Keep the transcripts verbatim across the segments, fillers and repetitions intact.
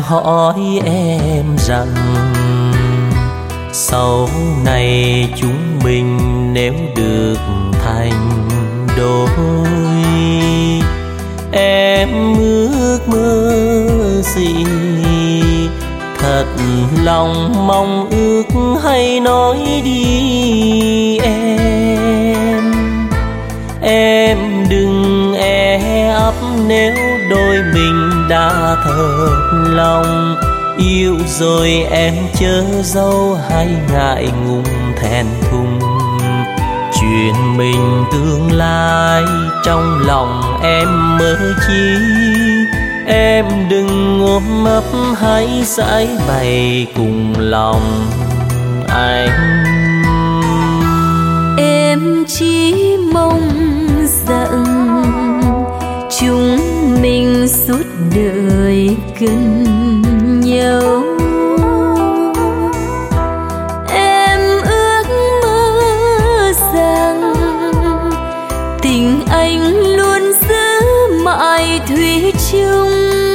hỏi em rằng sau này chúng mình nếu được thành đôi, em ước mơ gì? Thật lòng mong ước hay nói đi em. Em đừng e ấp nếu đôi mình đã thật lòng. Yêu rồi em chớ dâu hay ngại ngùng thẹn thùng. Chuyện mình tương lai trong lòng em mơ chi. Em đừng ôm ấp hãy giải bày cùng lòng anh. Em chỉ mong rằng chúng mình suốt đời gần nhau. Em ước mơ rằng tình anh luôn giữ mãi thủy chung.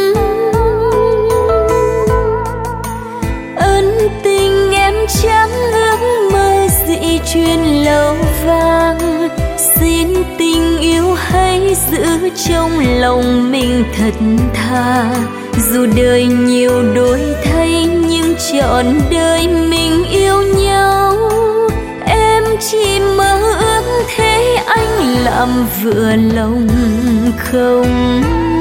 Ân tình em chẳng ước mơ dị truyền lâu vang. Xin tình yêu hãy giữ trong lòng mình thật thà. Dù đời nhiều đổi thay nhưng trọn đời mình yêu nhau. Em chỉ mơ ước thế anh làm vừa lòng không?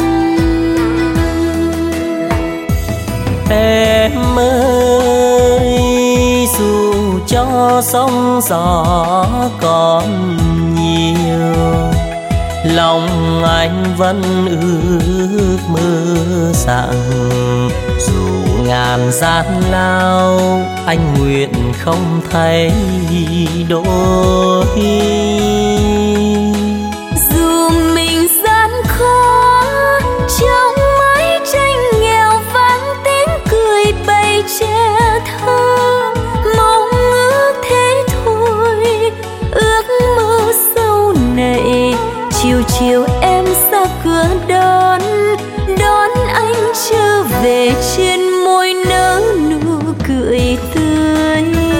Em ơi, dù cho sóng gió còn nhiều, lòng anh vẫn ước mơ rằng dù ngàn gian lao anh nguyện không thay đổi. Dù mình gian khó trong mái tranh nghèo vang tiếng cười bay che thơ, mong ước thế thôi, ước mơ sau này chiều chiều em ra cửa đón đón anh trở về, trên môi nở nụ cười tươi.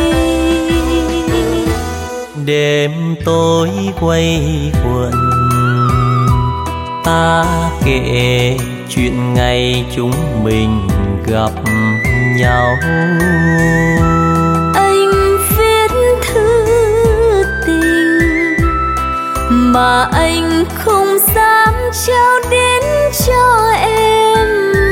Đêm tối quay quần ta kể chuyện ngày chúng mình gặp nhau. Anh viết thư tình mà anh không dám trao đến cho em.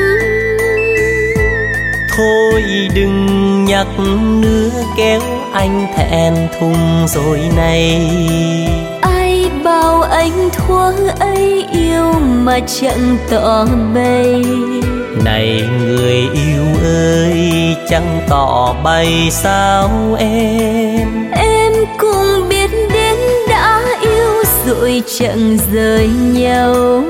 Thôi đừng nhắc nữa kéo anh thẹn thùng rồi này. Ai bảo anh thuở ấy yêu mà chẳng tỏ bày. Này người yêu ơi, chẳng tỏ bày sao em? Em cũng biết đến đã yêu rồi chẳng rời nhau.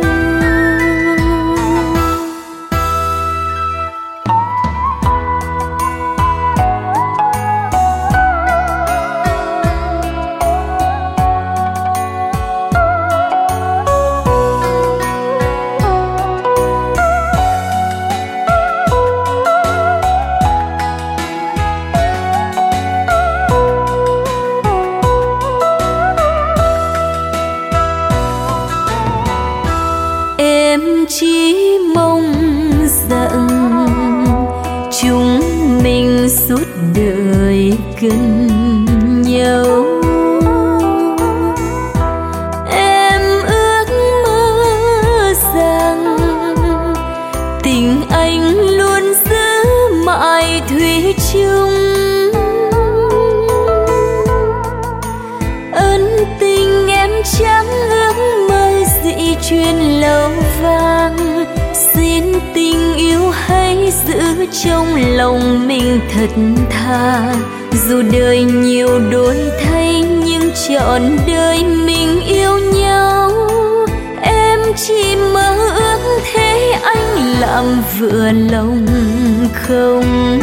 Em chỉ mong rằng chúng mình suốt đời gần nhau. Em ước mơ rằng tình anh luôn giữ mãi thủy chung. Ân tình em chẳng ước mơ dị truyền lâu vang. Xin tình yêu hãy giữ trong lòng mình thật thà. Dù đời nhiều đổi thay nhưng trọn đời mình yêu nhau. Em chỉ mơ ước thế anh làm vừa lòng không?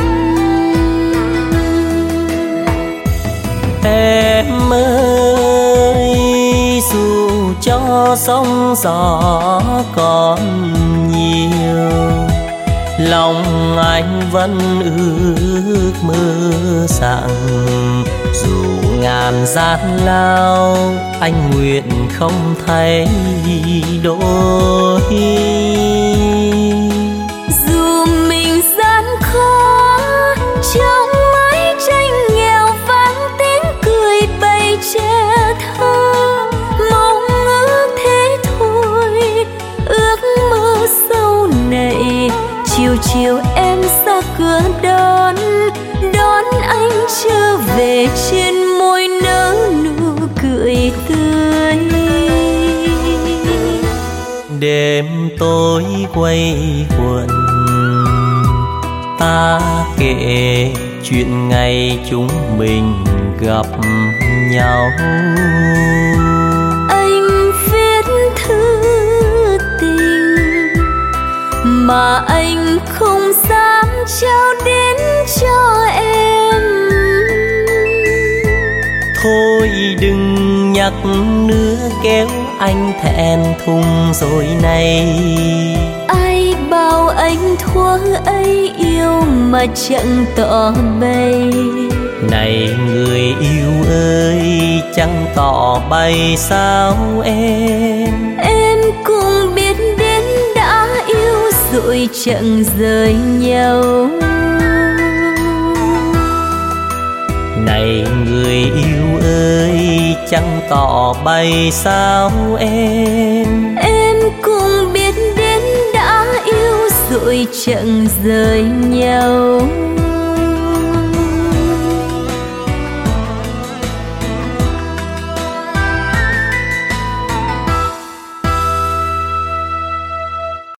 Em ơi, dù cho sóng gió còn nhiều, lòng anh vẫn ước mơ rằng dù ngàn gian lao anh nguyện không thay đổi. Dù mình gian khó trong mái tranh nghèo vang tiếng cười bày che thơ, mong ước thế thôi, ước mơ sau này chiều chiều em ra cửa đón đón anh trở về, trên môi nở nụ cười tươi. Đêm tối quay quần ta kể chuyện ngày chúng mình gặp nhau. Anh viết thư tình mà anh không dám trao đến cho em. Thôi đừng nhắc nữa kéo anh thẹn thùng rồi này. Ai bảo anh thuở ấy yêu mà chẳng tỏ bày. Này người yêu ơi chẳng tỏ bày sao em. Em cũng biết đến đã yêu rồi chẳng rời nhau. Này người yêu ơi chẳng tỏ bày sao em. Em cũng biết đến đã yêu rồi chẳng rời nhau.